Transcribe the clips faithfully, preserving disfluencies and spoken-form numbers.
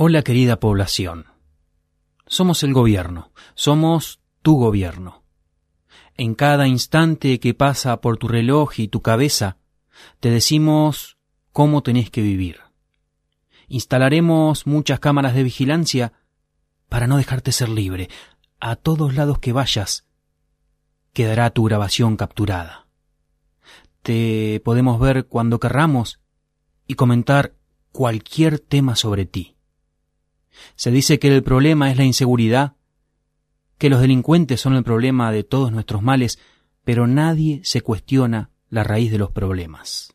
Hola querida población, somos el gobierno, somos tu gobierno. En cada instante que pasa por tu reloj y tu cabeza, te decimos cómo tenés que vivir. Instalaremos muchas cámaras de vigilancia para no dejarte ser libre. A todos lados que vayas, quedará tu grabación capturada. Te podemos ver cuando querramos y comentar cualquier tema sobre ti. Se dice que el problema es la inseguridad, que los delincuentes son el problema de todos nuestros males, pero nadie se cuestiona la raíz de los problemas.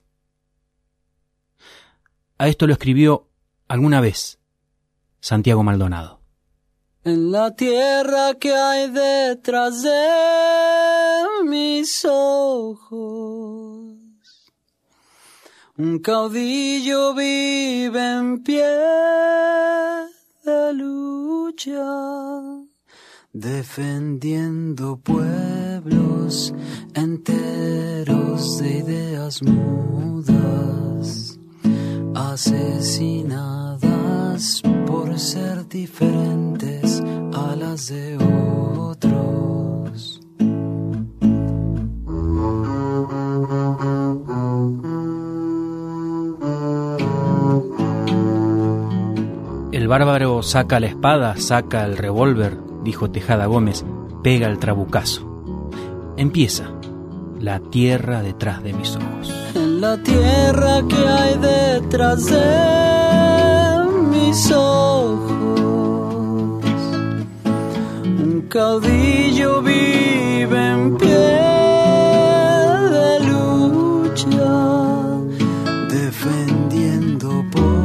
A esto lo escribió alguna vez Santiago Maldonado. En la tierra que hay detrás de mis ojos, un caudillo vive en pie de lucha, defendiendo pueblos enteros de ideas mudas, asesinadas por ser diferentes a las de otros. El bárbaro saca la espada, saca el revólver, dijo Tejada Gómez, pega el trabucazo. Empieza la tierra detrás de mis ojos. En la tierra que hay detrás de mis ojos, un caudillo vive en pie de lucha, defendiendo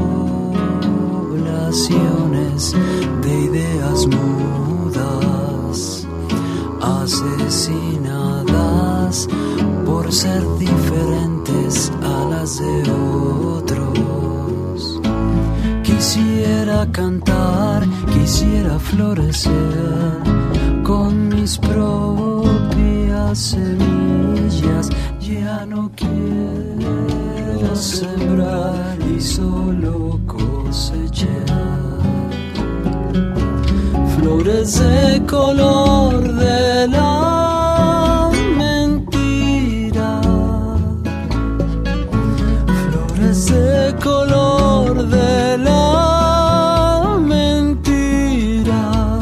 poblaciones de ideas mudas, asesinadas por ser diferentes a las de otros. Quisiera cantar, quisiera florecer con mis propias semillas. Ya no quiero sembrar y solo cosechar flores de color de la mentira, flores de color de la mentira.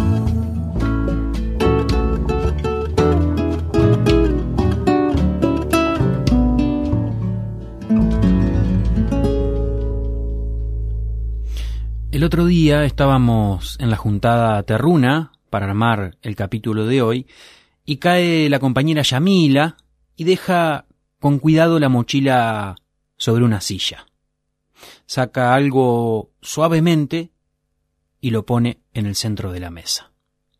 El otro día estábamos en la juntada terruna para armar el capítulo de hoy y cae la compañera Yamila y deja con cuidado la mochila sobre una silla. Saca algo suavemente y lo pone en el centro de la mesa.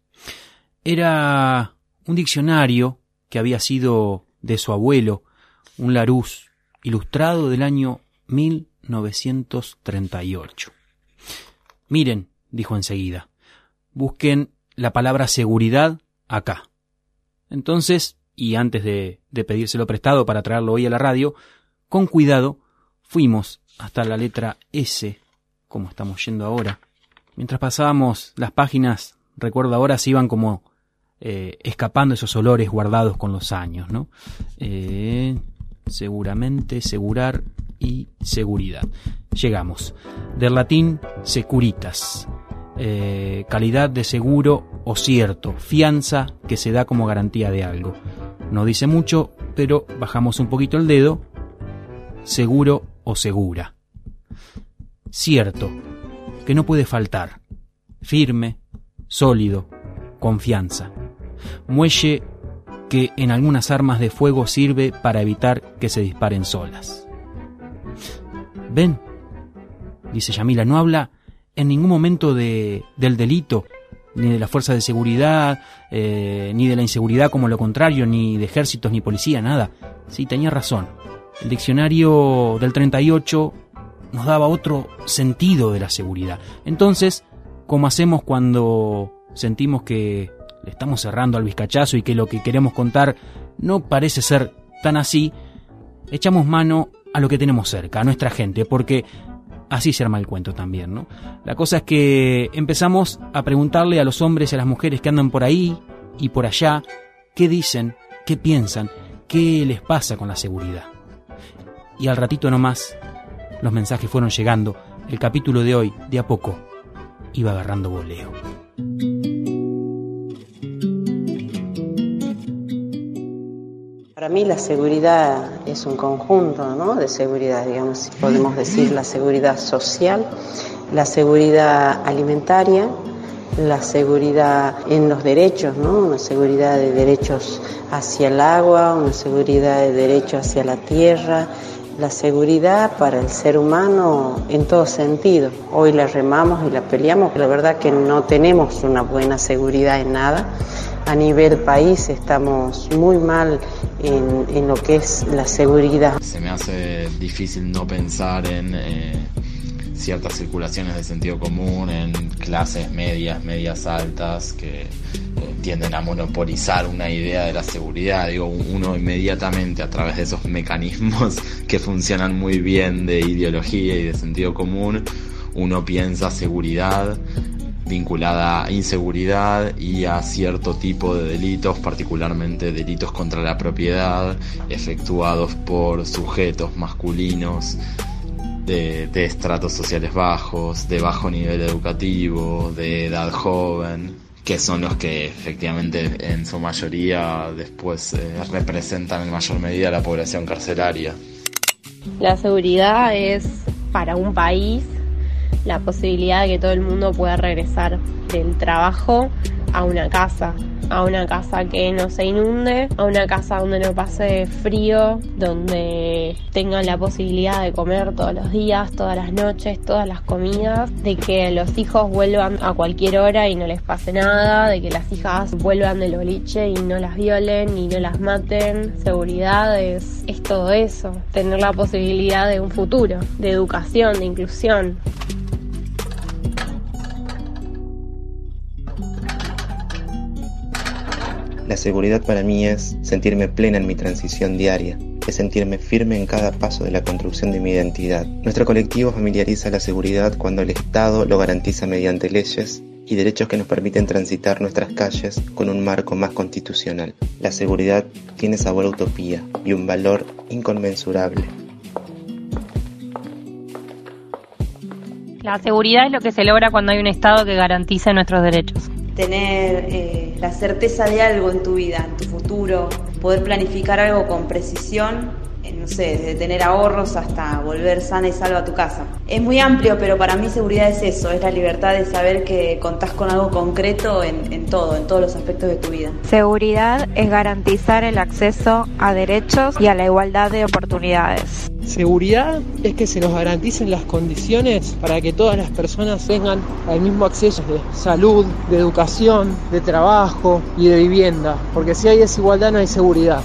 Era un diccionario que había sido de su abuelo, un Larousse ilustrado del año mil novecientos treinta y ocho. Miren, dijo enseguida, busquen la palabra seguridad acá. Entonces, y antes de, de pedírselo prestado para traerlo hoy a la radio, con cuidado fuimos hasta la letra S, como estamos yendo ahora. Mientras pasábamos las páginas, recuerdo ahora, se iban como eh, escapando esos olores guardados con los años, ¿no? Eh, seguramente, segurar y seguridad. Llegamos. Del latín securitas, eh, calidad de seguro o cierto, fianza que se da como garantía de algo. No dice mucho, pero bajamos un poquito el dedo. Seguro o segura. Cierto, que no puede faltar. Firme, sólido, confianza. Muelle que en algunas armas de fuego sirve para evitar que se disparen solas. Ven, dice Yamila, no habla en ningún momento de, del delito, ni de la fuerza de seguridad, eh, ni de la inseguridad como lo contrario, ni de ejércitos ni policía, nada. Sí, tenía razón. El diccionario del treinta y ocho nos daba otro sentido de la seguridad. Entonces, como hacemos cuando sentimos que le estamos cerrando al vizcachazo y que lo que queremos contar no parece ser tan así, echamos mano a lo que tenemos cerca, a nuestra gente, porque así se arma el cuento también, ¿no? La cosa es que empezamos a preguntarle a los hombres y a las mujeres que andan por ahí y por allá, qué dicen, qué piensan, qué les pasa con la seguridad. Y al ratito nomás, los mensajes fueron llegando. El capítulo de hoy, de a poco, iba agarrando voleo. Para mí la seguridad es un conjunto, ¿no?, de seguridad, digamos, podemos decir la seguridad social, la seguridad alimentaria, la seguridad en los derechos, ¿no?, una seguridad de derechos hacia el agua, una seguridad de derechos hacia la tierra, la seguridad para el ser humano en todo sentido. Hoy la remamos y la peleamos, la verdad que no tenemos una buena seguridad en nada. A nivel país estamos muy mal en, en lo que es la seguridad. Se me hace difícil no pensar en eh, ciertas circulaciones de sentido común, en clases medias, medias altas, que eh, tienden a monopolizar una idea de la seguridad. Digo, uno inmediatamente a través de esos mecanismos que funcionan muy bien de ideología y de sentido común, uno piensa seguridad vinculada a inseguridad y a cierto tipo de delitos, particularmente delitos contra la propiedad, efectuados por sujetos masculinos de, de estratos sociales bajos, de bajo nivel educativo, de edad joven, que son los que efectivamente en su mayoría después eh, representan en mayor medida la población carcelaria. La seguridad es para un país la posibilidad de que todo el mundo pueda regresar del trabajo a una casa, a una casa que no se inunde, a una casa donde no pase frío, donde tengan la posibilidad de comer todos los días, todas las noches, todas las comidas, de que los hijos vuelvan a cualquier hora y no les pase nada, de que las hijas vuelvan del boliche y no las violen y no las maten. Seguridad es, es todo eso, tener la posibilidad de un futuro, de educación, de inclusión. La seguridad para mí es sentirme plena en mi transición diaria, es sentirme firme en cada paso de la construcción de mi identidad. Nuestro colectivo familiariza la seguridad cuando el Estado lo garantiza mediante leyes y derechos que nos permiten transitar nuestras calles con un marco más constitucional. La seguridad tiene sabor a utopía y un valor inconmensurable. La seguridad es lo que se logra cuando hay un Estado que garantice nuestros derechos. Tener eh, la certeza de algo en tu vida, en tu futuro, poder planificar algo con precisión, eh, no sé, desde tener ahorros hasta volver sana y salva a tu casa. Es muy amplio, pero para mí seguridad es eso, es la libertad de saber que contás con algo concreto en, en todo, en todos los aspectos de tu vida. Seguridad es garantizar el acceso a derechos y a la igualdad de oportunidades. Seguridad es que se nos garanticen las condiciones para que todas las personas tengan el mismo acceso de salud, de educación, de trabajo y de vivienda, porque si hay desigualdad no hay seguridad.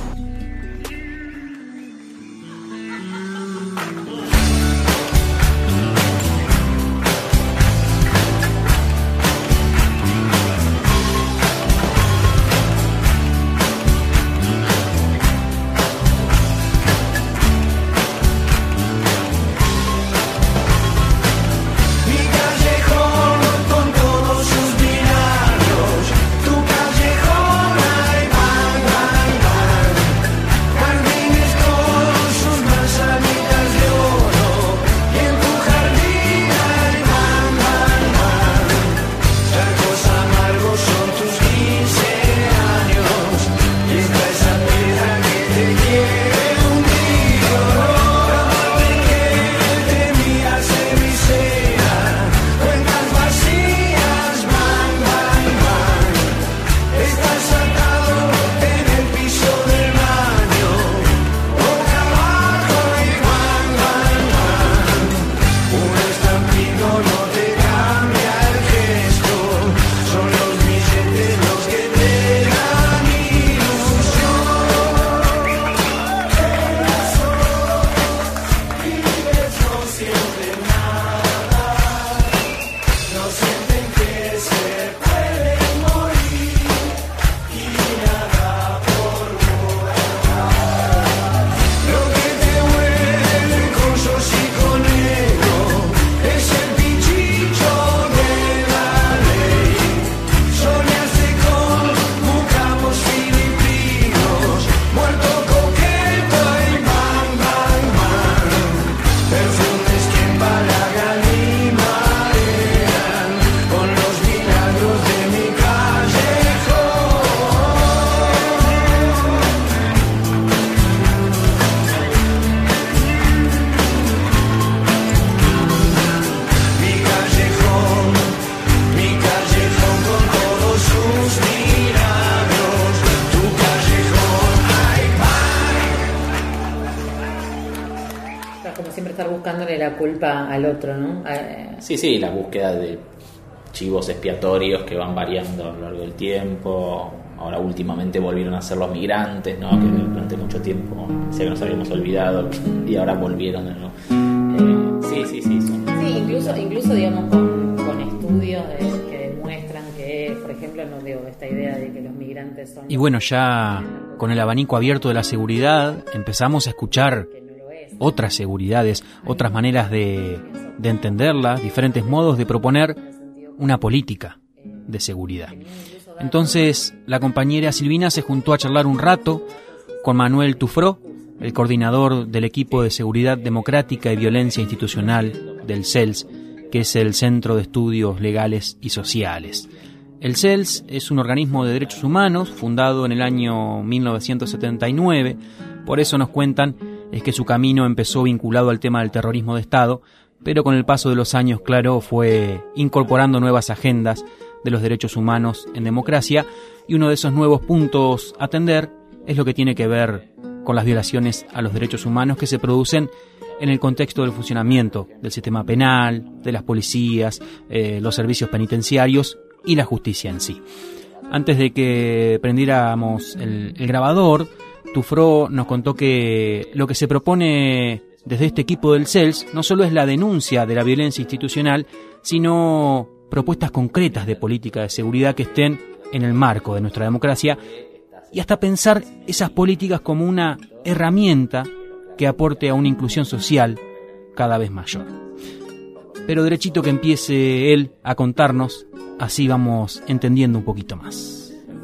buscándole la culpa al otro, ¿no? A... Sí, sí, la búsqueda de chivos expiatorios que van variando a lo largo del tiempo. Ahora últimamente volvieron a ser los migrantes, ¿no? Que durante mucho tiempo sé que nos habíamos olvidado y ahora volvieron, ¿no? Eh, sí, sí, sí. Son... Sí, incluso, incluso digamos con, con estudios de, que demuestran que, por ejemplo, no digo esta idea de que los migrantes son... Y bueno, ya con el abanico abierto de la seguridad empezamos a escuchar otras seguridades, otras maneras de, de entenderla, diferentes modos de proponer una política de seguridad. Entonces la compañera Silvina se juntó a charlar un rato con Manuel Tufró, el coordinador del equipo de Seguridad Democrática y Violencia Institucional del C E L S, que es el Centro de Estudios Legales y Sociales. El C E L S es un organismo de derechos humanos fundado en el año mil novecientos setenta y nueve, por eso nos cuentan es que su camino empezó vinculado al tema del terrorismo de Estado, pero con el paso de los años, claro, fue incorporando nuevas agendas de los derechos humanos en democracia, y uno de esos nuevos puntos a atender es lo que tiene que ver con las violaciones a los derechos humanos que se producen en el contexto del funcionamiento del sistema penal, de las policías, eh, los servicios penitenciarios y la justicia en sí. Antes de que prendiéramos el, el grabador, Tufró nos contó que lo que se propone desde este equipo del C E L S no solo es la denuncia de la violencia institucional, sino propuestas concretas de política de seguridad que estén en el marco de nuestra democracia y hasta pensar esas políticas como una herramienta que aporte a una inclusión social cada vez mayor. Pero derechito que empiece él a contarnos, así vamos entendiendo un poquito más.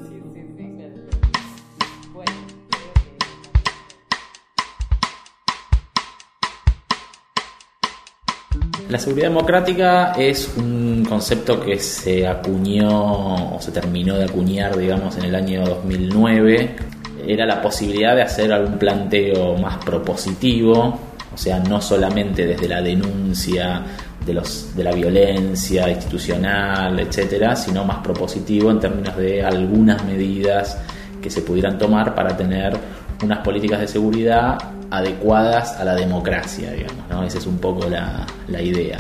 La seguridad democrática es un concepto que se acuñó o se terminó de acuñar, digamos, en el año dos mil nueve. Era la posibilidad de hacer algún planteo más propositivo, o sea, no solamente desde la denuncia de los de la violencia institucional, etcétera, sino más propositivo en términos de algunas medidas que se pudieran tomar para tener unas políticas de seguridad adecuadas a la democracia, digamos, ¿no? Esa es un poco la, la idea.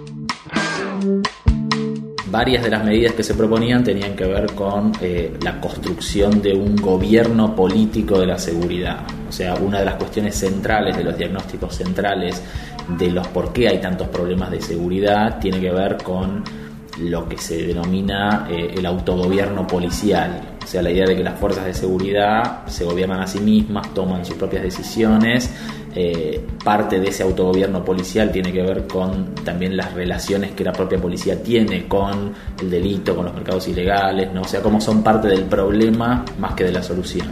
Varias de las medidas que se proponían tenían que ver con eh, la construcción de un gobierno político de la seguridad. O sea, una de las cuestiones centrales, de los diagnósticos centrales de los por qué hay tantos problemas de seguridad, tiene que ver con lo que se denomina eh, el autogobierno policial. O sea, la idea de que las fuerzas de seguridad se gobiernan a sí mismas, toman sus propias decisiones. Eh, parte de ese autogobierno policial tiene que ver con también las relaciones que la propia policía tiene con el delito, con los mercados ilegales, ¿no? O sea, cómo son parte del problema más que de la solución.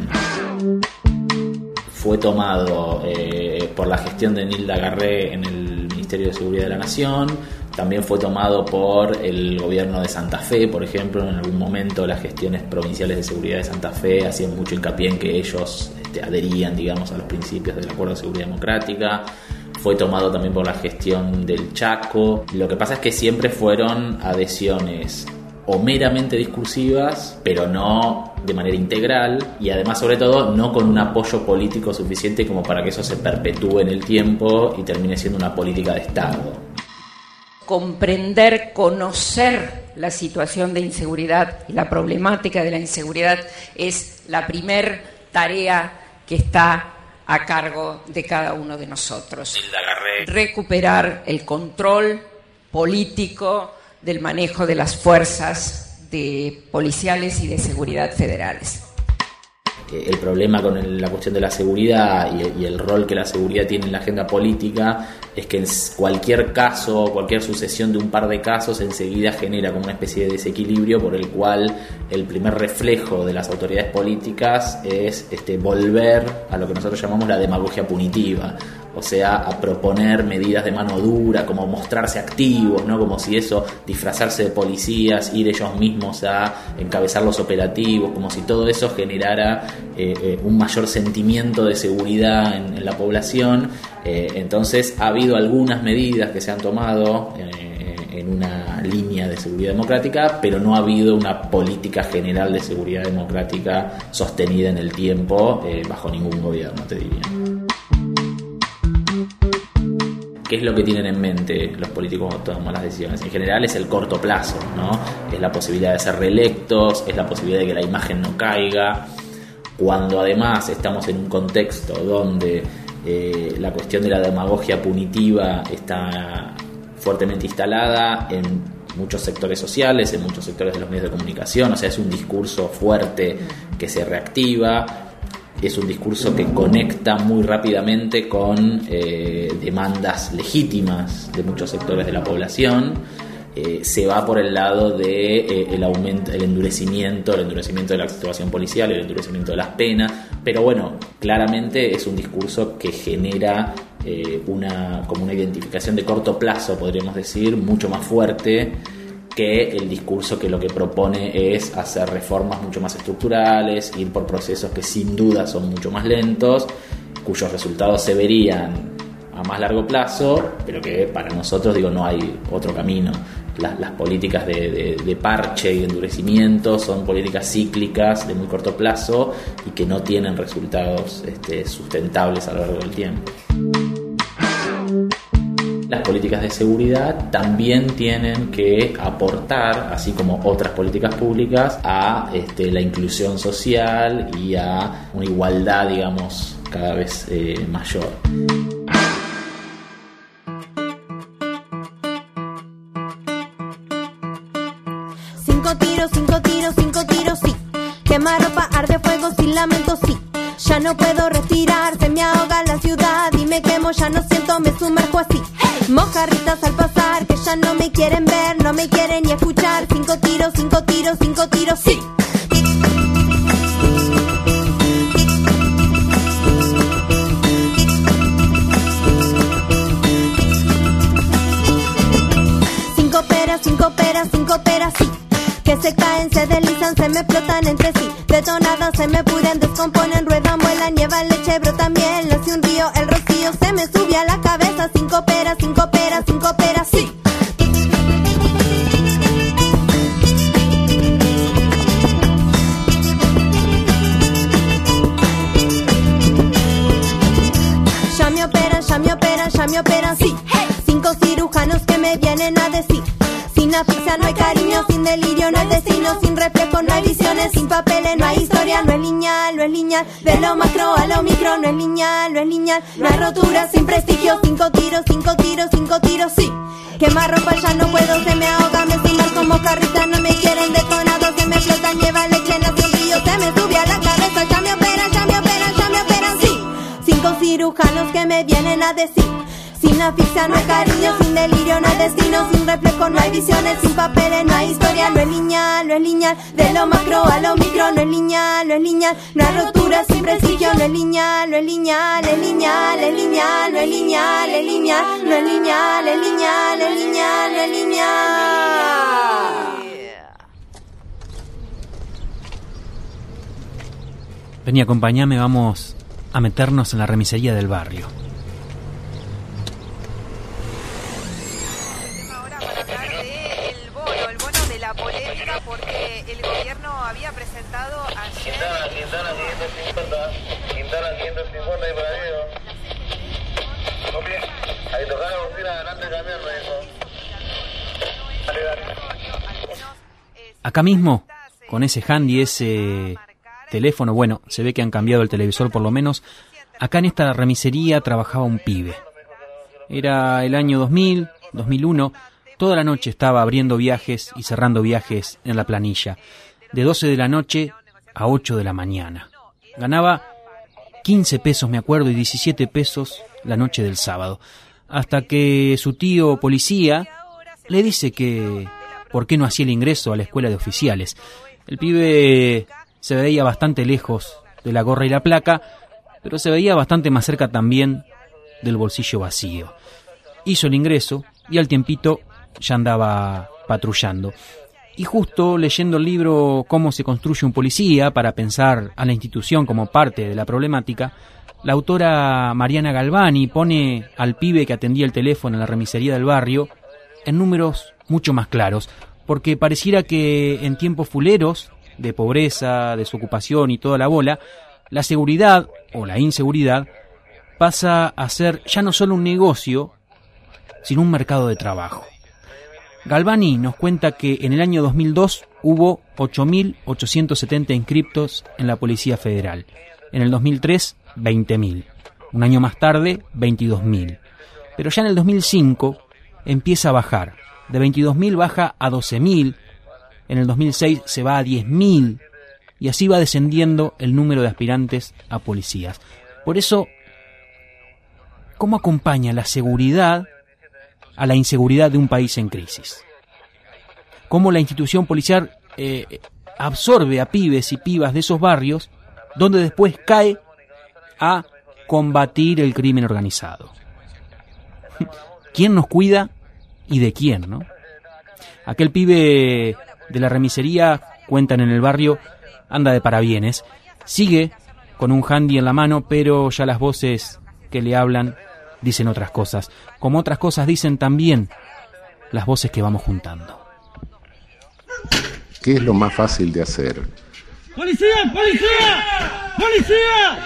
Fue tomado eh, por la gestión de Nilda Garré en el Ministerio de Seguridad de la Nación. También fue tomado por el gobierno de Santa Fe, por ejemplo. En algún momento las gestiones provinciales de seguridad de Santa Fe hacían mucho hincapié en que ellos este, adherían, digamos, a los principios del Acuerdo de Seguridad Democrática. Fue tomado también por la gestión del Chaco. Lo que pasa es que siempre fueron adhesiones o meramente discursivas, pero no de manera integral, y además, sobre todo, no con un apoyo político suficiente como para que eso se perpetúe en el tiempo y termine siendo una política de Estado. Comprender, conocer la situación de inseguridad y la problemática de la inseguridad es la primer tarea que está a cargo de cada uno de nosotros. Recuperar el control político del manejo de las fuerzas de policiales y de seguridad federales. El problema con el, la cuestión de la seguridad y, y el rol que la seguridad tiene en la agenda política es que en cualquier caso, cualquier sucesión de un par de casos enseguida genera como una especie de desequilibrio por el cual el primer reflejo de las autoridades políticas es este, volver a lo que nosotros llamamos la demagogia punitiva, o sea, a proponer medidas de mano dura, como mostrarse activos, ¿no? Como si eso, disfrazarse de policías, ir ellos mismos a encabezar los operativos, como si todo eso generara eh, eh, un mayor sentimiento de seguridad en, en la población. Eh, entonces ha habido algunas medidas que se han tomado eh, en una línea de seguridad democrática, pero no ha habido una política general de seguridad democrática sostenida en el tiempo eh, bajo ningún gobierno, te diría. ¿qué es lo que tienen en mente los políticos cuando toman las decisiones? En general es el corto plazo, ¿no? Es la posibilidad de ser reelectos, es la posibilidad de que la imagen no caiga. Cuando además estamos en un contexto donde eh, la cuestión de la demagogia punitiva está fuertemente instalada en muchos sectores sociales, en muchos sectores de los medios de comunicación, o sea, es un discurso fuerte que se reactiva, es un discurso que conecta muy rápidamente con eh, demandas legítimas de muchos sectores de la población. Eh, se va por el lado de eh, el aumento, el endurecimiento, el endurecimiento de la situación policial, el endurecimiento de las penas, pero bueno, claramente es un discurso que genera eh, una como una identificación de corto plazo, podríamos decir, mucho más fuerte que el discurso que lo que propone es hacer reformas mucho más estructurales, ir por procesos que sin duda son mucho más lentos, cuyos resultados se verían a más largo plazo, pero que para nosotros, digo, no hay otro camino. Las, las políticas de, de, de parche y de endurecimiento son políticas cíclicas de muy corto plazo y que no tienen resultados este, sustentables a lo largo del tiempo. Las políticas de seguridad también tienen que aportar, así como otras políticas públicas, a este, la inclusión social y a una igualdad, digamos, cada vez eh, mayor. Cinco tiros, cinco tiros, cinco tiros, sí. Quema ropa, arde fuego sin lamento, sí. Ya no puedo respirar, se me ahoga la ciudad y me quemo, ya no siento, me sumerjo así. Mojarritas al pasar, que ya no me quieren ver, no me quieren ni escuchar. Cinco tiros, cinco tiros, cinco tiros, sí. Cinco peras, cinco peras, cinco peras, sí. Que se caen, se deslizan, se me explotan entre sí. Detonadas se me pudren, descomponen, ruedan, vuelan, nieva, leche, brotan miel. Hace un río, el rocío se me sube a la cabeza. Cinco peras, cinco peras, cinco peras, sí. Ya me operan, ya me operan, ya me operan, sí. Cinco cirujanos que me vienen a decir: sin asfixia no hay cariño, sin delirio no hay destino, sin reflejo no hay visiones, sin papeles no hay historia, no es lineal, no es lineal, de lo macro a lo micro no es lineal, no es lineal, no hay rotura sin prestigio, cinco tiros, cinco tiros, cinco tiros, sí. Quema ropa ya no puedo, se me ahoga, me suman como carrita, no me quieren detonado, se me explota, nieva, leche, nace un río, se me sube a la cabeza, ya me operan, ya me operan, ya me operan, sí. Cinco cirujanos que me vienen a decir: sin asfixia no hay cariño, sin delirio no hay destino, sin reflejo no hay visiones, sin papeles no hay historia, no es lineal, no es lineal, de lo macro a lo micro no es lineal, no es lineal, no hay rotura sin prestigio, no es lineal, no es lineal, es lineal, es lineal, no es lineal, es lineal, no es lineal, es lineal, es lineal, es lineal. Vení, acompáñame, vamos a meternos en la remisería del barrio. Porque el gobierno había presentado ayer... Quintana, Quintana, quinientos cincuenta, Quintana, quinientos cincuenta y por ahí, ¿no? Copie, ahí tocar la bocina adelante del camión, me dijo. Dale, dale. Acá mismo, con ese handy, ese teléfono, bueno, se ve que han cambiado el televisor por lo menos. Acá en esta remisería trabajaba un pibe. Era el año dos mil, dos mil uno... Toda la noche estaba abriendo viajes y cerrando viajes en la planilla, de doce de la noche a ocho de la mañana. Ganaba quince pesos, me acuerdo, y diecisiete pesos la noche del sábado, hasta que su tío policía le dice que por qué no hacía el ingreso a la escuela de oficiales. El pibe se veía bastante lejos de la gorra y la placa, pero se veía bastante más cerca también del bolsillo vacío. Hizo el ingreso y al tiempito ya andaba patrullando. Y justo leyendo el libro Cómo se construye un policía, para pensar a la institución como parte de la problemática, la autora Mariana Galvani pone al pibe que atendía el teléfono en la remisería del barrio en números mucho más claros, porque pareciera que en tiempos fuleros, de pobreza, desocupación y toda la bola, la seguridad o la inseguridad pasa a ser ya no solo un negocio, sin un mercado de trabajo. Galvani nos cuenta que en el año dos mil dos hubo ocho mil ochocientos setenta inscriptos en la Policía Federal. En el dos mil tres, veinte mil. Un año más tarde, veintidós mil. Pero ya en el dos mil cinco empieza a bajar. De veintidós mil baja a doce mil. En el dos mil seis se va a diez mil. Y así va descendiendo el número de aspirantes a policías. Por eso, ¿cómo acompaña la seguridad a la inseguridad de un país en crisis? ¿Cómo la institución policial eh, absorbe a pibes y pibas de esos barrios, donde después cae a combatir el crimen organizado? ¿Quién nos cuida y de quién, no? Aquel pibe de la remisería, cuentan en el barrio, anda de parabienes, sigue con un handy en la mano, pero ya las voces que le hablan dicen otras cosas, como otras cosas dicen también las voces que vamos juntando. ¿Qué es lo más fácil de hacer? ¡Policía! ¡Policía! ¡Policía!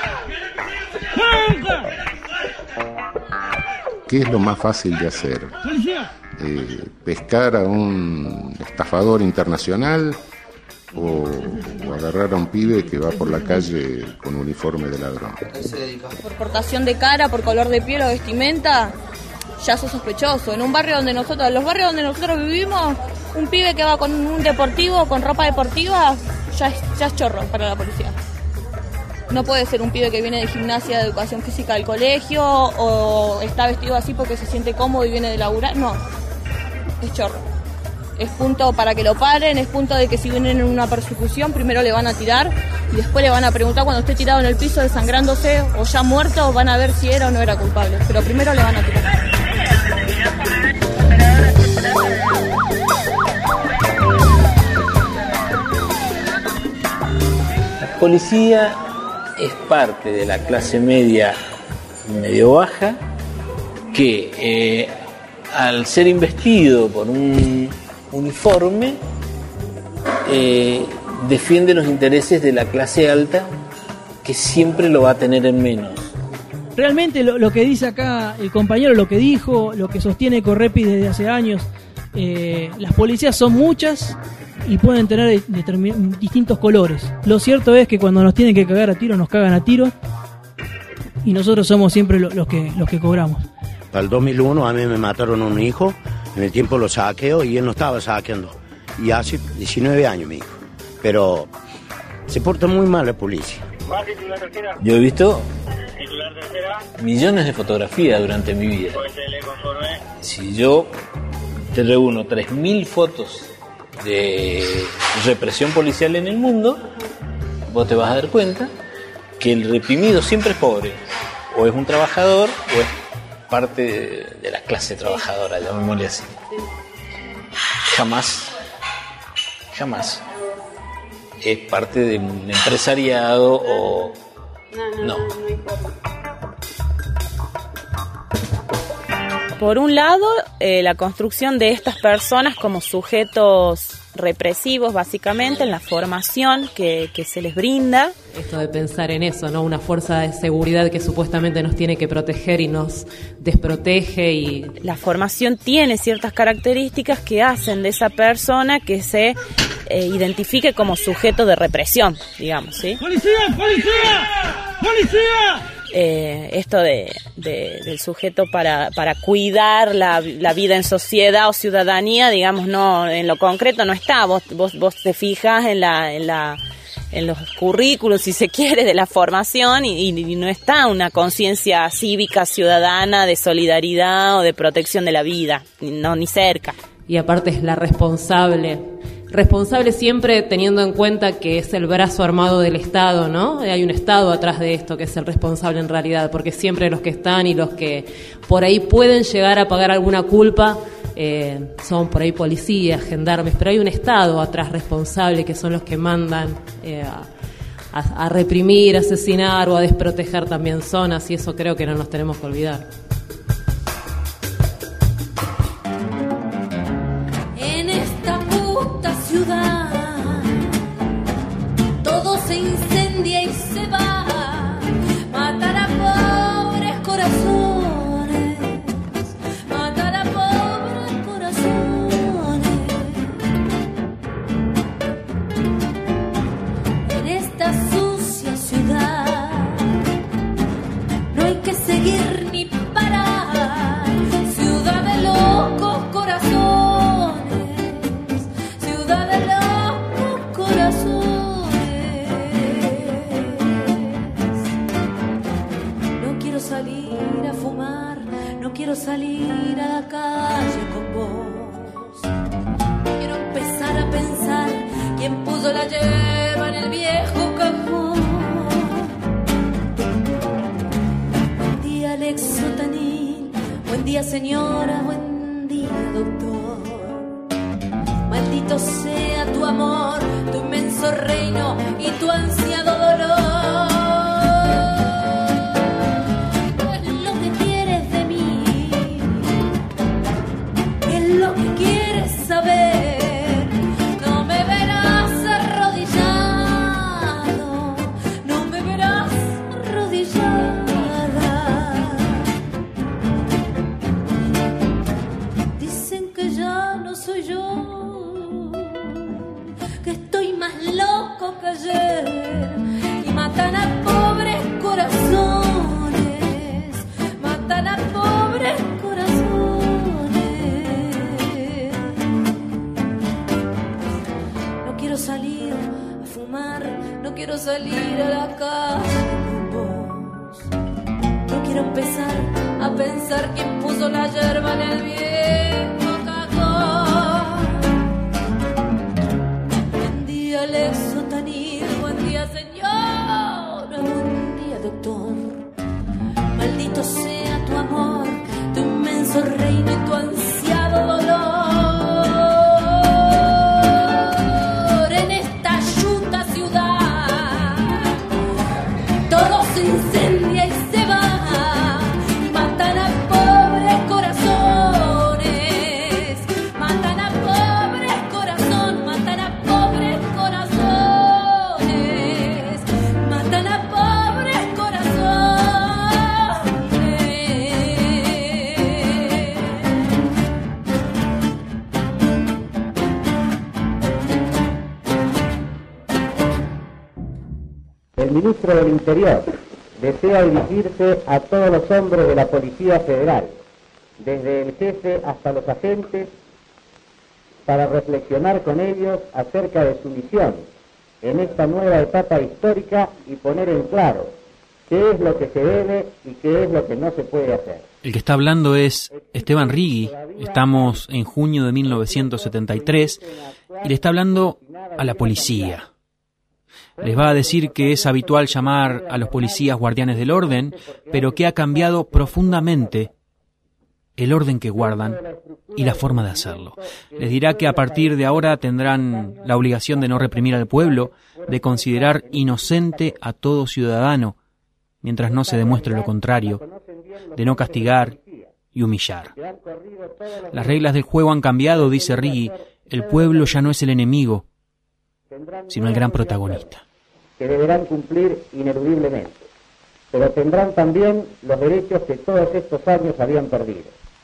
¿Qué es lo más fácil de hacer? ¡Policía! Eh, ¿Pescar a un estafador internacional o, o agarrar a un pibe que va por la calle con uniforme de ladrón? Por portación de cara, por color de piel o vestimenta, ya sos sospechoso. En un barrio donde nosotros, los barrios donde nosotros vivimos, un pibe que va con un deportivo, con ropa deportiva, ya es, ya es chorro para la policía. No puede ser un pibe que viene de gimnasia, de educación física del colegio, o está vestido así porque se siente cómodo y viene de laburar. No, es chorro. Es punto para que lo paren, es punto de que si vienen en una persecución, primero le van a tirar y después le van a preguntar cuando esté tirado en el piso desangrándose o ya muerto, van a ver si era o no era culpable. Pero primero le van a tirar. La policía es parte de la clase media, medio baja, que eh, al ser investido por un uniforme, eh, defiende los intereses de la clase alta, que siempre lo va a tener en menos. Realmente lo, lo que dice acá el compañero, lo que dijo, lo que sostiene Correpi desde hace años, eh, las policías son muchas y pueden tener determin- distintos colores. Lo cierto es que cuando nos tienen que cagar a tiro, nos cagan a tiro, y nosotros somos siempre lo, los que los que cobramos. Para el dos mil uno a mí me mataron un hijo, en el tiempo lo saqueo y él no estaba saqueando. Y hace diecinueve años mi hijo. Pero se porta muy mal la policía. Yo he visto millones de fotografías durante mi vida. Si yo te reúno tres mil fotos de represión policial en el mundo, vos te vas a dar cuenta que el reprimido siempre es pobre. O es un trabajador o es parte de, de la clase trabajadora, llamémosle así. Jamás, jamás es parte de un empresariado o... No. Por un lado, eh, la construcción de estas personas como sujetos represivos, básicamente, en la formación que, que se les brinda. Esto de pensar en eso, ¿no? Una fuerza de seguridad que supuestamente nos tiene que proteger y nos desprotege. Y la formación tiene ciertas características que hacen de esa persona que se eh, identifique como sujeto de represión, digamos, ¿sí? ¡Policía! ¡Policía! ¡Policía! Eh, esto de, de, del sujeto para, para cuidar la, la vida en sociedad o ciudadanía, digamos, no, en lo concreto no está. Vos, vos, vos te fijas en la, en la, en los currículos, si se quiere, de la formación y, y no está una conciencia cívica ciudadana de solidaridad o de protección de la vida, no, ni cerca. Y aparte es la responsable. Responsable siempre teniendo en cuenta que es el brazo armado del Estado, ¿no? Hay un Estado atrás de esto que es el responsable en realidad, porque siempre los que están y los que por ahí pueden llegar a pagar alguna culpa eh, son por ahí policías, gendarmes, pero hay un Estado atrás responsable que son los que mandan eh, a, a, a reprimir, asesinar o a desproteger también zonas, y eso creo que no nos tenemos que olvidar. Ciudad, todo se incendia y se va, matar a pobres corazones, matar señora, buen día, doctor. Maldito sea tu amor, tu inmenso reino y tu ansiado dolor. ¿Qué es lo que quieres de mí? ¿Qué es lo que quieres saber? No me verás arrodillado, no me verás arrodillado. Soy yo, que estoy más loco que ayer, y matan a pobres corazones, matan a pobres corazones. No quiero salir a fumar, no quiero salir a la calle con vos, no quiero empezar a pensar quién puso la yerba en el viejo. El sotanil, buen día señor, buen día doctor. Maldito sea tu amor, tu inmenso reino y tu ansiado dolor. En esta yuta ciudad todo se incendia y se va, y matan a pobres corazones, matan a pobres corazones, matan a pobres El ministro del Interior desea dirigirse a todos los hombres de la Policía Federal, desde el jefe hasta los agentes, para reflexionar con ellos acerca de su misión en esta nueva etapa histórica y poner en claro qué es lo que se debe y qué es lo que no se puede hacer. El que está hablando es Esteban Rigui. Estamos en junio de mil novecientos setenta y tres y le está hablando a la policía. Les va a decir que es habitual llamar a los policías guardianes del orden, pero que ha cambiado profundamente el orden que guardan y la forma de hacerlo. Les dirá que a partir de ahora tendrán la obligación de no reprimir al pueblo, de considerar inocente a todo ciudadano, mientras no se demuestre lo contrario, de no castigar y humillar. Las reglas del juego han cambiado, dice Rigui. El pueblo ya no es el enemigo, sino el gran protagonista. Que deberán cumplir ineludiblemente, pero tendrán también los derechos que todos estos años habían perdido.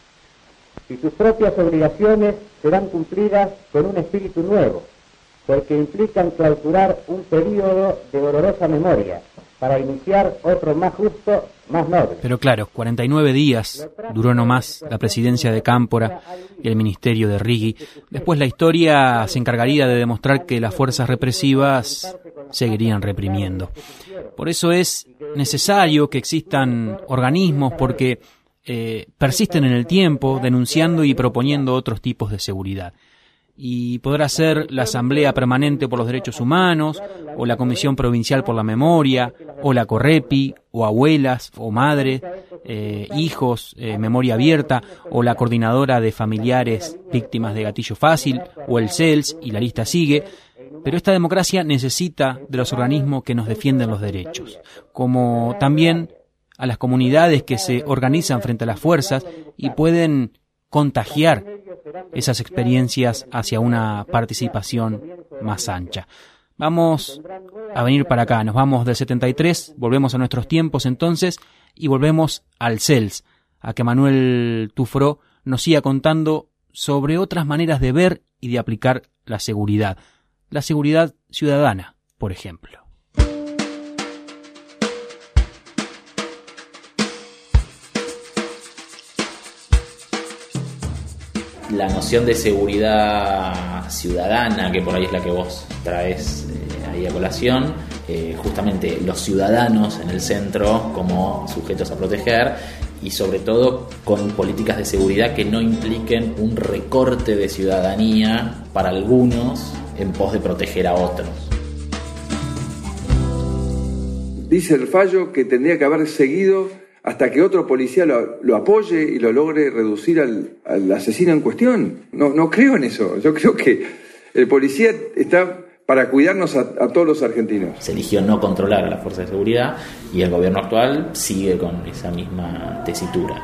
Y sus propias obligaciones serán cumplidas con un espíritu nuevo, porque implican clausurar un período de dolorosa memoria para iniciar otro más justo, más noble. Pero claro, cuarenta y nueve días duró nomás la presidencia de Cámpora y el ministerio de Rigui. Después la historia se encargaría de demostrar que las fuerzas represivas seguirían reprimiendo. Por eso es necesario que existan organismos, porque eh, persisten en el tiempo denunciando y proponiendo otros tipos de seguridad. Y podrá ser la Asamblea Permanente por los Derechos Humanos, o la Comisión Provincial por la Memoria, o la Correpi, o abuelas, o madres, eh, hijos, eh, memoria abierta, o la Coordinadora de Familiares Víctimas de Gatillo Fácil, o el C E L S, y la lista sigue. Pero esta democracia necesita de los organismos que nos defienden los derechos, como también a las comunidades que se organizan frente a las fuerzas y pueden contagiar esas experiencias hacia una participación más ancha. Vamos a venir para acá, nos vamos del setenta y tres, volvemos a nuestros tiempos entonces y volvemos al C E L S, a que Manuel Tufró nos siga contando sobre otras maneras de ver y de aplicar la seguridad, la seguridad ciudadana, por ejemplo. La noción de seguridad ciudadana, que por ahí es la que vos traes eh, ahí a colación, eh, justamente los ciudadanos en el centro como sujetos a proteger, y sobre todo con políticas de seguridad que no impliquen un recorte de ciudadanía para algunos en pos de proteger a otros. Dice el fallo que tendría que haber seguido hasta que otro policía lo, lo apoye y lo logre reducir al, al asesino en cuestión. No, no creo en eso. Yo creo que el policía está para cuidarnos a, a todos los argentinos. Se eligió no controlar a las fuerzas de seguridad y el gobierno actual sigue con esa misma tesitura.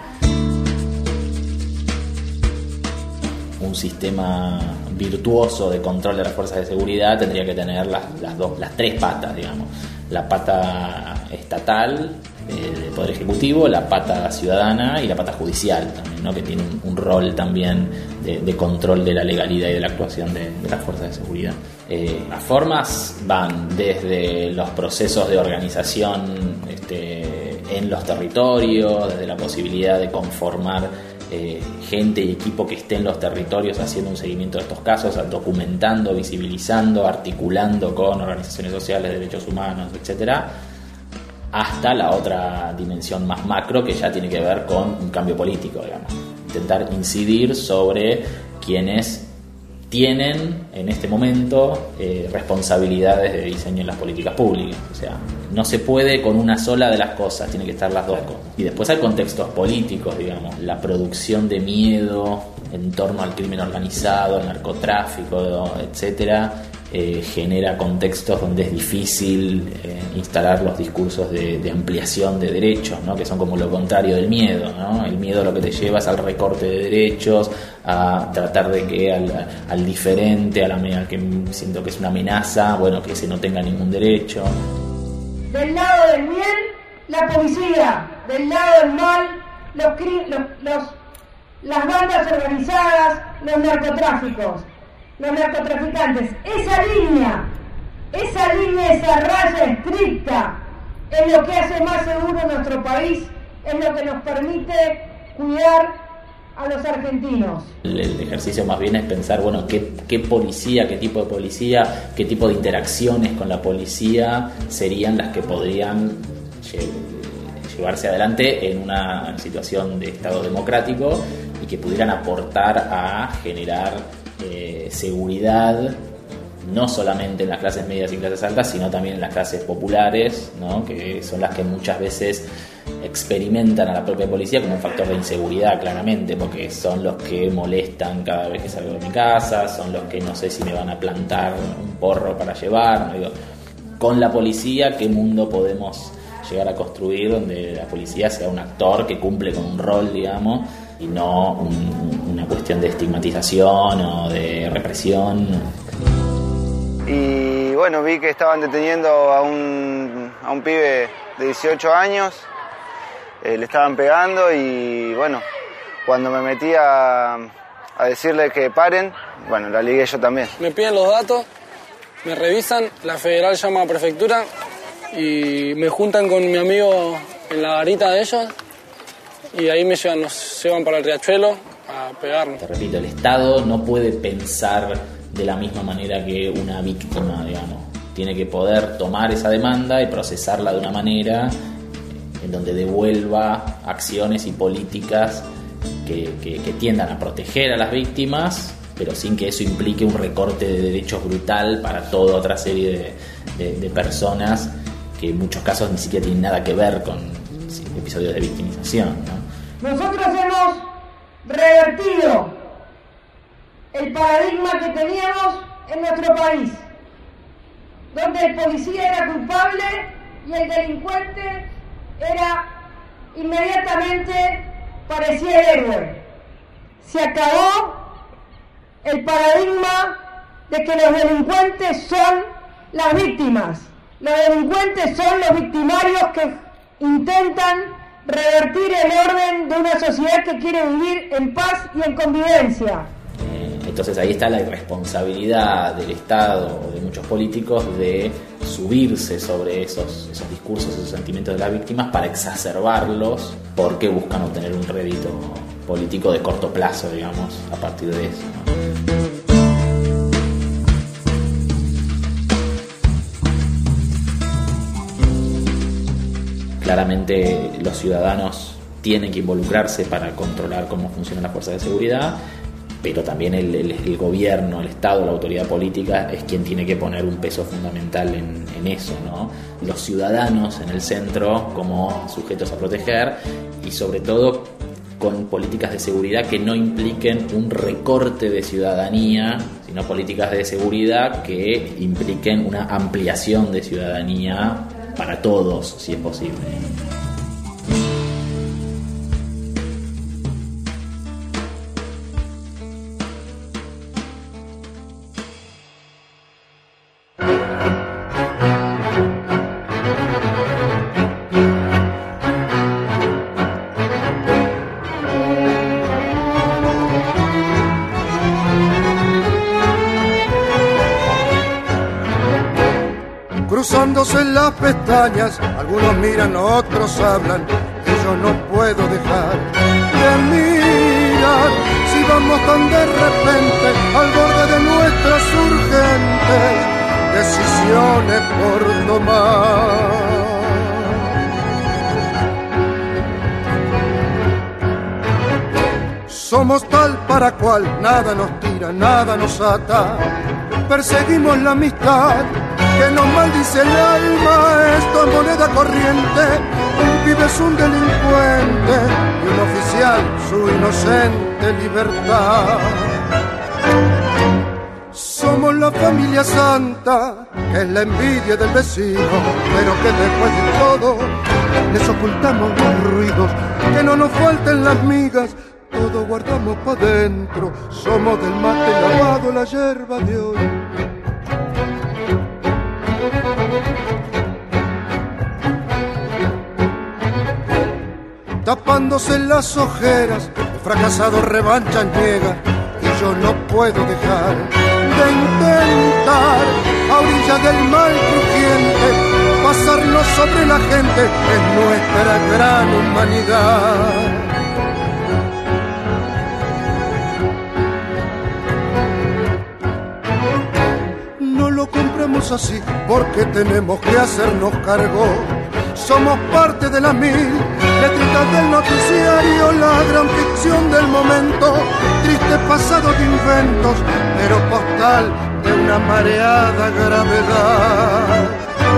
Un sistema virtuoso de control de las fuerzas de seguridad tendría que tener las, las, dos, las tres patas, digamos. La pata estatal, eh, del Poder Ejecutivo, la pata ciudadana y la pata judicial también, ¿no? Que tiene un, un rol también de, de control de la legalidad y de la actuación de, de las fuerzas de seguridad. Eh, las formas van desde los procesos de organización este, en los territorios, desde la posibilidad de conformar Eh, gente y equipo que esté en los territorios haciendo un seguimiento de estos casos, documentando, visibilizando, articulando con organizaciones sociales, derechos humanos, etcétera, hasta la otra dimensión más macro que ya tiene que ver con un cambio político, digamos, intentar incidir sobre quienes tienen en este momento eh, responsabilidades de diseño en las políticas públicas. O sea, no se puede con una sola de las cosas, tiene que estar las dos cosas. Y después hay contextos políticos, digamos, la producción de miedo en torno al crimen organizado, al narcotráfico, etcétera, eh, genera contextos donde es difícil eh, instalar los discursos de, de ampliación de derechos, ¿no? Que son como lo contrario del miedo, ¿no? El miedo lo que te lleva es al recorte de derechos, a tratar de que al, al diferente, a la al que siento que es una amenaza, bueno, que ese no tenga ningún derecho. Del lado del bien, la policía; del lado del mal, los, los, los, las bandas organizadas, los narcotráficos, los narcotraficantes. Esa línea, esa línea, esa raya estricta es lo que hace más seguro nuestro país, es lo que nos permite cuidar a los argentinos. El, el ejercicio más bien es pensar, bueno, qué, qué policía, qué tipo de policía, qué tipo de interacciones con la policía serían las que podrían lle- llevarse adelante en una situación de Estado democrático y que pudieran aportar a generar eh, seguridad, no solamente en las clases medias y clases altas, sino también en las clases populares, ¿no? Que son las que muchas veces experimentan a la propia policía como un factor de inseguridad, claramente, porque son los que molestan cada vez que salgo de mi casa, son los que no sé si me van a plantar un porro para llevar. Digo, con la policía, ¿qué mundo podemos llegar a construir donde la policía sea un actor que cumple con un rol, digamos, y no un, una cuestión de estigmatización o de represión? Y bueno, vi que estaban deteniendo a un, a un pibe de dieciocho años, eh, le estaban pegando y bueno, cuando me metí a, a decirle que paren, bueno, la ligué yo también. Me piden los datos, me revisan, la federal llama a prefectura y me juntan con mi amigo en la garita de ellos y ahí me llevan, nos llevan para el Riachuelo a pegarnos. Te repito, el Estado no puede pensar de la misma manera que una víctima, digamos. Tiene que poder tomar esa demanda y procesarla de una manera en donde devuelva acciones y políticas que, que, que tiendan a proteger a las víctimas, pero sin que eso implique un recorte de derechos brutal para toda otra serie de, de, de personas que en muchos casos ni siquiera tienen nada que ver con episodios de victimización, ¿no? Nosotros hemos revertido el paradigma que teníamos en nuestro país, donde el policía era culpable y el delincuente era inmediatamente, parecía el héroe. Se acabó el paradigma de que los delincuentes son las víctimas. Los delincuentes son los victimarios que intentan revertir el orden de una sociedad que quiere vivir en paz y en convivencia. Entonces ahí está la irresponsabilidad del Estado o de muchos políticos de subirse sobre esos, esos discursos, esos sentimientos de las víctimas para exacerbarlos porque buscan obtener un rédito político de corto plazo, digamos, a partir de eso, ¿no? Claramente los ciudadanos tienen que involucrarse para controlar cómo funcionan las fuerzas de seguridad pero también el, el, el gobierno, el Estado, la autoridad política es quien tiene que poner un peso fundamental en, en eso, ¿no? Los ciudadanos en el centro como sujetos a proteger y sobre todo con políticas de seguridad que no impliquen un recorte de ciudadanía, sino políticas de seguridad que impliquen una ampliación de ciudadanía para todos, si es posible. Cruzándose las pestañas, algunos miran, otros hablan, y yo no puedo dejar de mirar. Si vamos tan de repente al borde de nuestras urgentes decisiones por tomar. Somos tal para cual, nada nos tira, nada nos ata. Perseguimos la amistad que nos maldice el alma, esto es moneda corriente. Un pibe es un delincuente y un oficial su inocente libertad. Somos la familia santa, que es la envidia del vecino, pero que después de todo les ocultamos los ruidos, que no nos falten las migas, todo guardamos pa' dentro. Somos del mate lavado, la yerba de hoy. Tapándose las ojeras, el fracasado revancha niega, y yo no puedo dejar de intentar, a orilla del mal crujiente, pasarnos sobre la gente, es nuestra gran humanidad. No lo compramos así, porque tenemos que hacernos cargo. Somos parte de las mil letritas del noticiario, la gran ficción del momento, triste pasado de inventos, pero postal de una mareada gravedad.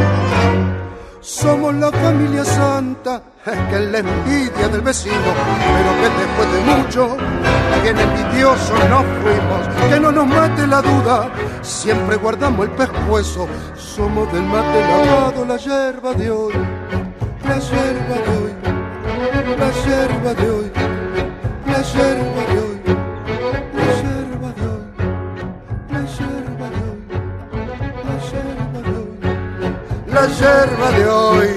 Somos la familia santa, que es la envidia del vecino, pero que después de mucho, bien envidiosos nos fuimos, que no nos mate la duda, siempre guardamos el pescuezo. Somos del mate lavado, la yerba de hoy, la yerba de hoy, la yerba de hoy, la yerba de hoy, la yerba de hoy, la yerba de hoy, la yerba de hoy, la yerba de hoy.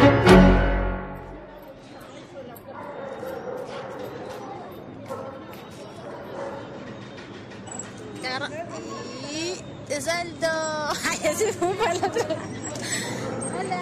Y te salto. Ay, se fuma el otro. Hola.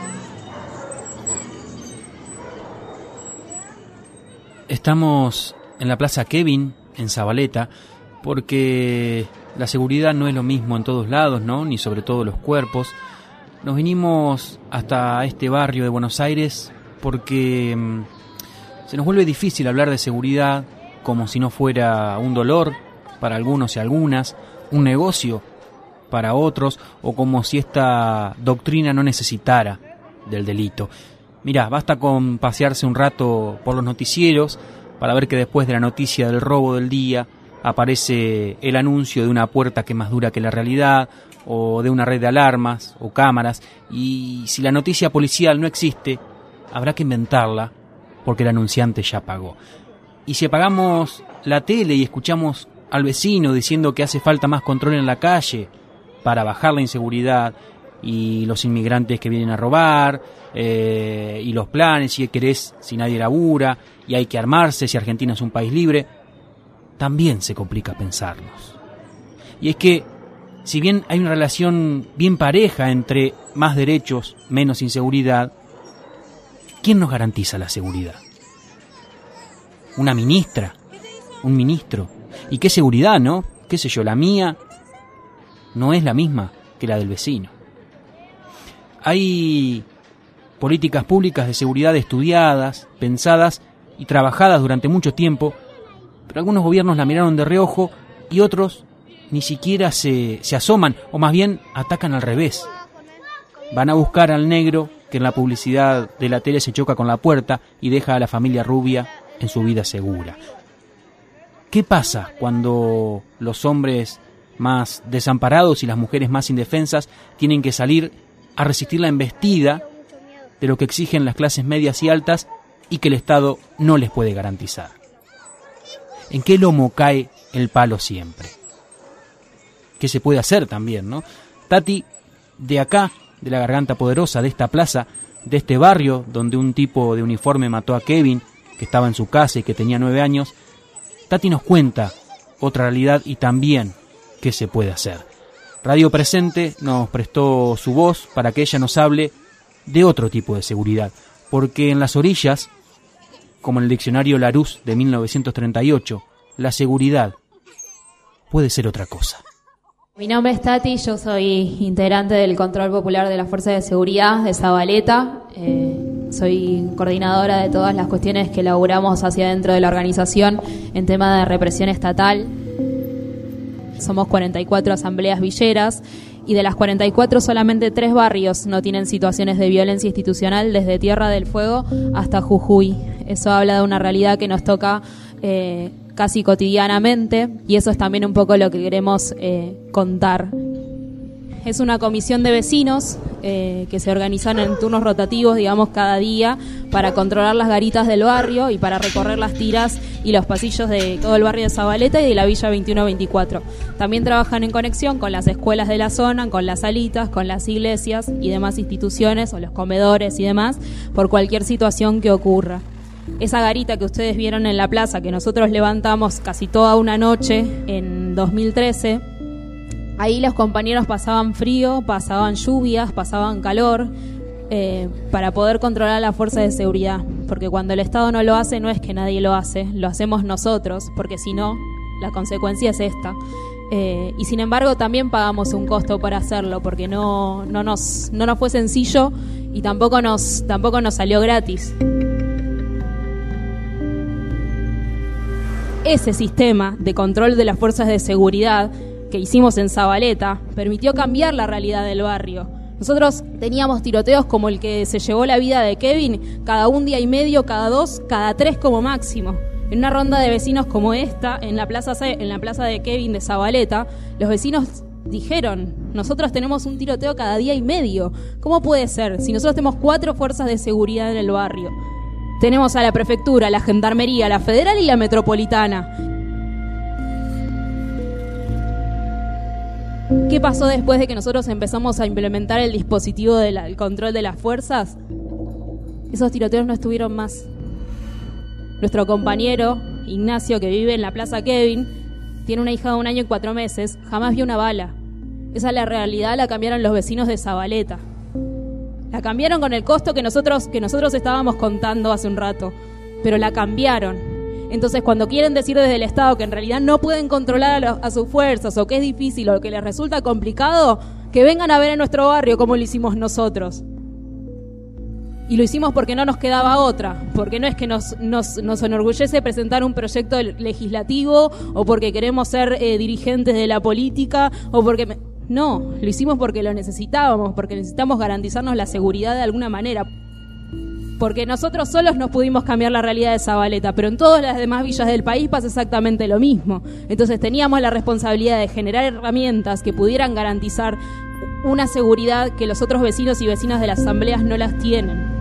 Estamos en la Plaza Kevin, en Zabaleta, porque la seguridad no es lo mismo en todos lados, ¿no? Ni sobre todo los cuerpos. Nos vinimos hasta este barrio de Buenos Aires porque mmm, se nos vuelve difícil hablar de seguridad como si no fuera un dolor para algunos y algunas, un negocio para otros, o como si esta doctrina no necesitara del delito. Mirá, basta con pasearse un rato por los noticieros para ver que después de la noticia del robo del día aparece el anuncio de una puerta que es más dura que la realidad, o de una red de alarmas o cámaras, y si la noticia policial no existe, habrá que inventarla porque el anunciante ya pagó. Y si apagamos la tele y escuchamos al vecino diciendo que hace falta más control en la calle para bajar la inseguridad y los inmigrantes que vienen a robar, eh, y los planes, si querés, si nadie labura, y hay que armarse si Argentina es un país libre, también se complica pensarnos. Y es que, si bien hay una relación bien pareja entre más derechos, menos inseguridad, ¿quién nos garantiza la seguridad? ¿Una ministra? ¿Un ministro? ¿Y qué seguridad, no? ¿Qué sé yo? La mía no es la misma que la del vecino. Hay políticas públicas de seguridad estudiadas, pensadas y trabajadas durante mucho tiempo, pero algunos gobiernos la miraron de reojo y otros ni siquiera se, se asoman, o más bien atacan al revés. Van a buscar al negro que en la publicidad de la tele se choca con la puerta y deja a la familia rubia en su vida segura. ¿Qué pasa cuando los hombres más desamparados y las mujeres más indefensas tienen que salir a resistir la embestida de lo que exigen las clases medias y altas y que el Estado no les puede garantizar? ¿En qué lomo cae el palo siempre? ¿Qué se puede hacer también, no? Tati, de acá, de la Garganta Poderosa, de esta plaza, de este barrio donde un tipo de uniforme mató a Kevin, que estaba en su casa y que tenía nueve años, Tati nos cuenta otra realidad y también qué se puede hacer. Radio Presente nos prestó su voz para que ella nos hable de otro tipo de seguridad, porque en las orillas, como en el diccionario Larousse de mil novecientos treinta y ocho, la seguridad puede ser otra cosa. Mi nombre es Tati, yo soy integrante del Control Popular de las Fuerzas de Seguridad de Zabaleta. Eh, soy coordinadora de todas las cuestiones que elaboramos hacia dentro de la organización en tema de represión estatal. Somos cuarenta y cuatro asambleas villeras y de las cuarenta y cuatro solamente tres barrios no tienen situaciones de violencia institucional, desde Tierra del Fuego hasta Jujuy. Eso habla de una realidad que nos toca eh, casi cotidianamente, y eso es también un poco lo que queremos eh, contar. Es una comisión de vecinos eh, que se organizan en turnos rotativos, digamos, cada día para controlar las garitas del barrio y para recorrer las tiras y los pasillos de todo el barrio de Zabaleta y de la Villa veintiuno veinticuatro. También trabajan en conexión con las escuelas de la zona, con las salitas, con las iglesias y demás instituciones, o los comedores y demás, por cualquier situación que ocurra. Esa garita que ustedes vieron en la plaza, que nosotros levantamos casi toda una noche en dos mil trece, ahí los compañeros pasaban frío, pasaban lluvias, pasaban calor, eh, para poder controlar a la fuerza de seguridad. Porque cuando el Estado no lo hace, no es que nadie lo hace, lo hacemos nosotros, porque si no, la consecuencia es esta. Eh, y sin embargo, también pagamos un costo para hacerlo, porque no, no, nos, no nos fue sencillo y tampoco nos, tampoco nos salió gratis. Ese sistema de control de las fuerzas de seguridad que hicimos en Zabaleta permitió cambiar la realidad del barrio. Nosotros teníamos tiroteos como el que se llevó la vida de Kevin, cada un día y medio, cada dos, cada tres como máximo. En una ronda de vecinos como esta, en la plaza, en la plaza de Kevin de Zabaleta, los vecinos dijeron: nosotros tenemos un tiroteo cada día y medio. ¿Cómo puede ser? Si nosotros tenemos cuatro fuerzas de seguridad en el barrio. Tenemos a la prefectura, la gendarmería, la federal y la metropolitana. ¿Qué pasó después de que nosotros empezamos a implementar el dispositivo del control de las fuerzas? Esos tiroteos no estuvieron más. Nuestro compañero, Ignacio, que vive en la Plaza Kevin, tiene una hija de un año y cuatro meses, jamás vio una bala. Esa es la realidad, la cambiaron los vecinos de Zabaleta. La cambiaron con el costo que nosotros, que nosotros estábamos contando hace un rato, pero la cambiaron. Entonces, cuando quieren decir desde el Estado que en realidad no pueden controlar a, los, a sus fuerzas, o que es difícil, o que les resulta complicado, que vengan a ver en nuestro barrio cómo lo hicimos nosotros. Y lo hicimos porque no nos quedaba otra, porque no es que nos, nos, nos enorgullece presentar un proyecto legislativo, o porque queremos ser eh, dirigentes de la política, o porque... Me... No, lo hicimos porque lo necesitábamos, porque necesitamos garantizarnos la seguridad de alguna manera. Porque nosotros solos no pudimos cambiar la realidad de Zabaleta, pero en todas las demás villas del país pasa exactamente lo mismo. Entonces teníamos la responsabilidad de generar herramientas que pudieran garantizar una seguridad que los otros vecinos y vecinas de las asambleas no las tienen.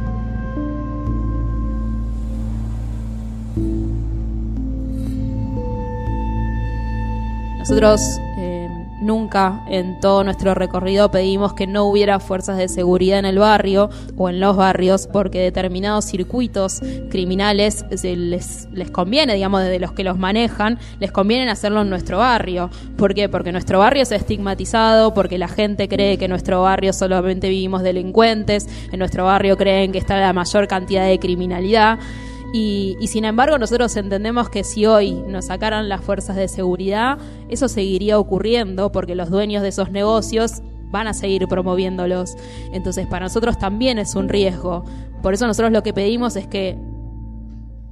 Nosotros eh, nunca en todo nuestro recorrido pedimos que no hubiera fuerzas de seguridad en el barrio o en los barrios, porque determinados circuitos criminales se les, les conviene, digamos, desde los que los manejan, les conviene hacerlo en nuestro barrio. ¿Por qué? Porque nuestro barrio es estigmatizado, porque la gente cree que en nuestro barrio solamente vivimos delincuentes, en nuestro barrio creen que está la mayor cantidad de criminalidad. Y, y sin embargo nosotros entendemos que si hoy nos sacaran las fuerzas de seguridad, eso seguiría ocurriendo, porque los dueños de esos negocios van a seguir promoviéndolos. Entonces para nosotros también es un riesgo. Por eso nosotros lo que pedimos es que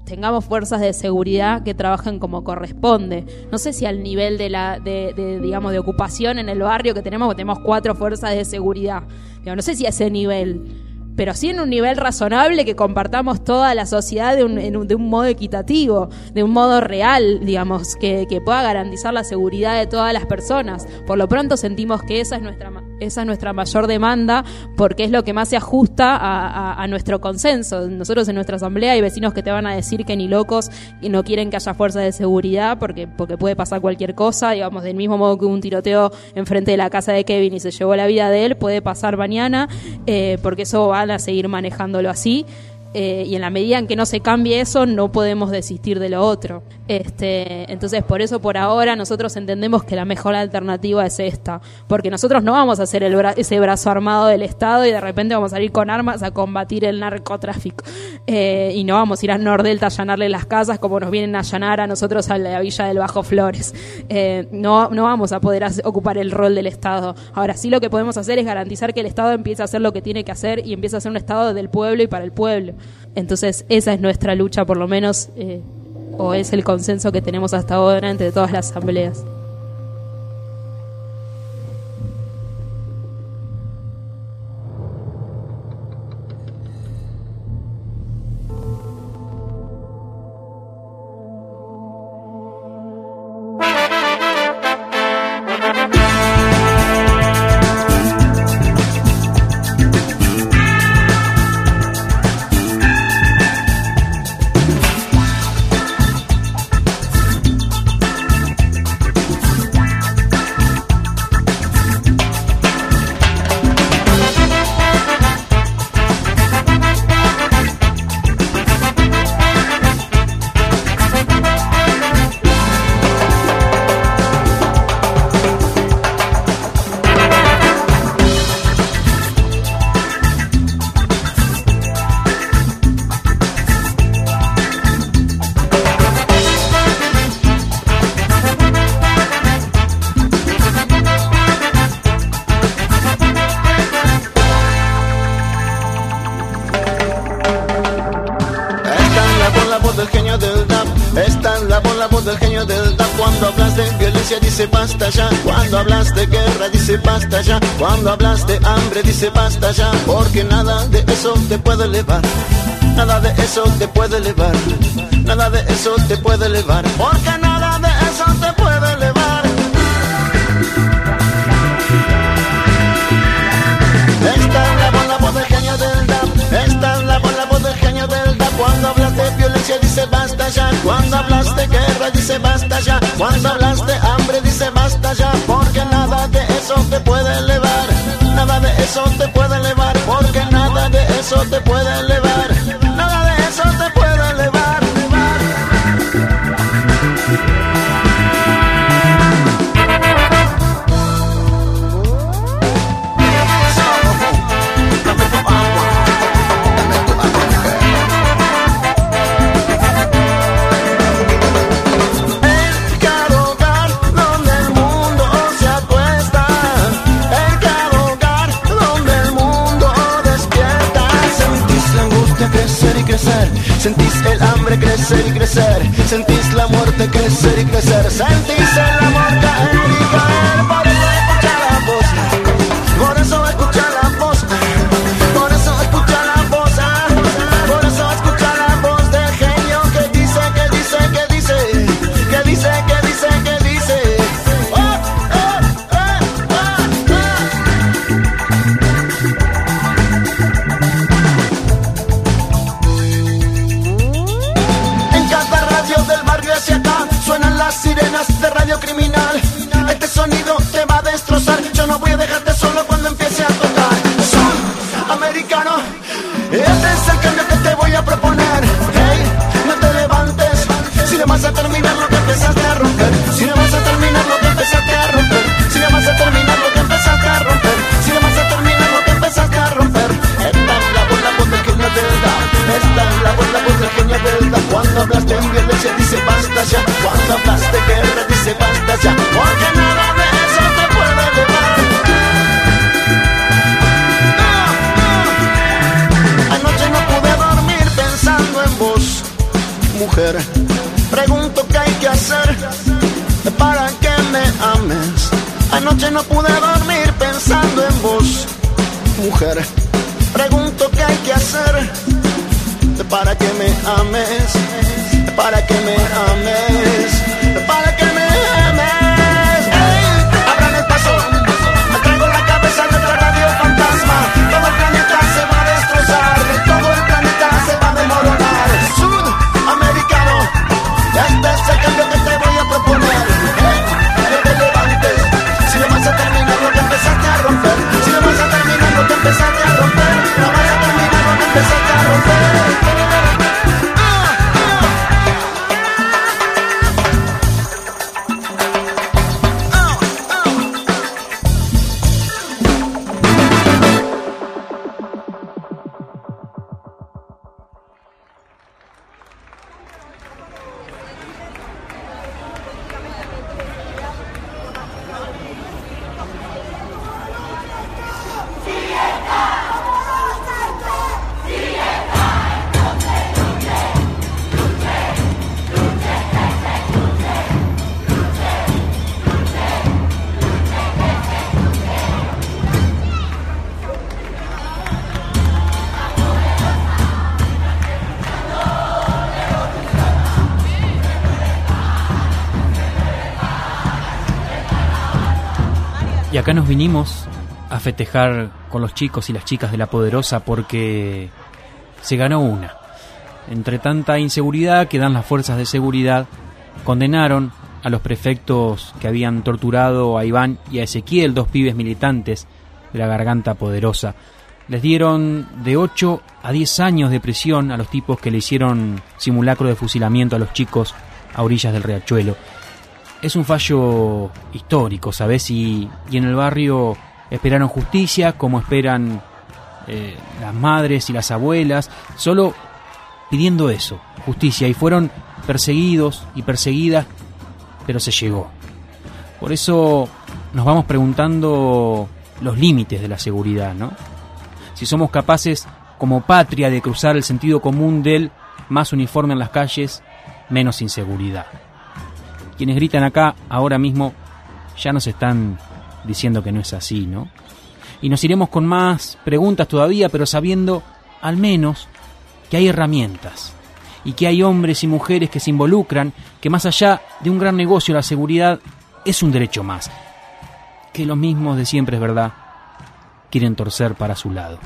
tengamos fuerzas de seguridad que trabajen como corresponde. No sé si al nivel de la de, de digamos de ocupación en el barrio que tenemos, que tenemos cuatro fuerzas de seguridad. Digo, no sé si a ese nivel, pero sí en un nivel razonable que compartamos toda la sociedad de un, en un, de un modo equitativo, de un modo real, digamos, que, que pueda garantizar la seguridad de todas las personas. Por lo pronto sentimos que esa es nuestra esa es nuestra mayor demanda, porque es lo que más se ajusta a, a, a nuestro consenso. Nosotros en nuestra asamblea hay vecinos que te van a decir que ni locos y no quieren que haya fuerzas de seguridad porque, porque puede pasar cualquier cosa, digamos, del mismo modo que un tiroteo enfrente de la casa de Kevin y se llevó la vida de él, puede pasar mañana, eh, porque eso van a seguir manejándolo así. Eh, y en la medida en que no se cambie eso, no podemos desistir de lo otro. Este, entonces, por eso, por ahora, nosotros entendemos que la mejor alternativa es esta. Porque nosotros no vamos a hacer el bra- ese brazo armado del Estado y de repente vamos a ir con armas a combatir el narcotráfico. Eh, y no vamos a ir a Nordelta a allanarle las casas como nos vienen a allanar a nosotros a la Villa del Bajo Flores. Eh, no, no vamos a poder hacer, ocupar el rol del Estado. Ahora, sí lo que podemos hacer es garantizar que el Estado empiece a hacer lo que tiene que hacer y empiece a ser un Estado del pueblo y para el pueblo. Entonces esa es nuestra lucha, por lo menos, eh, o es el consenso que tenemos hasta ahora entre todas las asambleas. Dice basta ya, cuando hablas de guerra dice basta ya, cuando hablas de hambre dice basta ya, porque nada de eso te puede elevar, nada de eso te puede elevar, nada de eso te puede elevar, porque nada de eso te puede elevar. Esta es la voz, la voz del genio del D A P, esta es la voz, la voz del genio del D A P, cuando hablas de violencia dice basta ya, cuando hablas de guerra dice basta ya, cuando hablas de hambre dice basta ya, porque nada de eso te puede elevar, nada de eso te puede elevar, porque nada de eso te puede elevar, nada de eso te puede elevar, elevar. Sentís el hambre crecer y crecer, sentís la muerte crecer y crecer, sentís el amor caer y caer, por eso escucha la voz, por eso escucha la voz, por eso escucha la voz, por eso escucha la voz del genio que dice, que dice, que dice, que dice, que dice, que dice. Oh, oh, oh, oh, oh. Suenan las sirenas de radio criminal. Este sonido te va a destrozar. Yo no voy a dejarte solo cuando empiece a tocar. Son americanos. Este es el cambio que te voy a proponer. Hey, no te levantes. Si no vas a terminar lo que empezaste a romper. Si no vas a terminar lo que empezaste a romper. Si no vas a terminar lo que empezaste a romper. Si no vas a terminar lo que empezaste a romper. Esta es la voz, la voz del genio del D A P. Esta es la voz, la voz del genio del D A P. Cuando hablas de violencia dice basta ya, cuando hablas de guerra dice basta ya, porque nada de eso te puede elevar. No, no. Anoche no pude dormir pensando mujer. Pregunto qué hay que hacer para que me ames. Anoche no pude dormir pensando en vos, mujer. Pregunto qué hay que hacer para que me ames, para que me ames, para que me ames. Hey, abran el paso, me traigo la cabeza de otra radio fantasma. Todo el planeta se va a destrozar, todo el planeta se va a desmoronar. Sudamericano, este es el cambio que te voy a proponer. Hey, no te levantes, si no vas a terminar lo que empezaste a romper. Si no vas a terminar lo que empezaste a romper. No vas a terminar lo que empezaste a romper. Y acá nos vinimos a festejar con los chicos y las chicas de La Poderosa porque se ganó una. Entre tanta inseguridad que dan las fuerzas de seguridad, condenaron a los prefectos que habían torturado a Iván y a Ezequiel, dos pibes militantes de la Garganta Poderosa. Les dieron de ocho a diez años de prisión a los tipos que le hicieron simulacro de fusilamiento a los chicos a orillas del riachuelo. Es un fallo histórico, ¿sabes? Y, y en el barrio esperaron justicia, como esperan eh, las madres y las abuelas, solo pidiendo eso, justicia. Y fueron perseguidos y perseguidas, pero se llegó. Por eso nos vamos preguntando los límites de la seguridad, ¿no? Si somos capaces, como patria, de cruzar el sentido común del más uniforme en las calles, menos inseguridad. Quienes gritan acá ahora mismo ya nos están diciendo que no es así, ¿no? Y nos iremos con más preguntas todavía, pero sabiendo al menos que hay herramientas y que hay hombres y mujeres que se involucran, que más allá de un gran negocio la seguridad es un derecho más, que los mismos de siempre, es verdad, quieren torcer para su lado.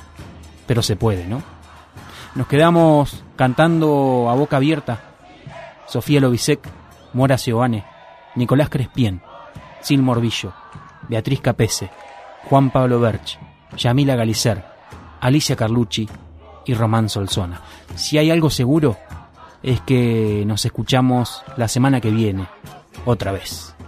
Pero se puede, ¿no? Nos quedamos cantando a boca abierta Sofía Lobisek, Mora Seoane, Nicolás Crespien, Sil Morbillo, Beatriz Capese, Juan Pablo Berch, Yamila Galicer, Alicia Carlucci y Román Solsona. Si hay algo seguro es que nos escuchamos la semana que viene, otra vez.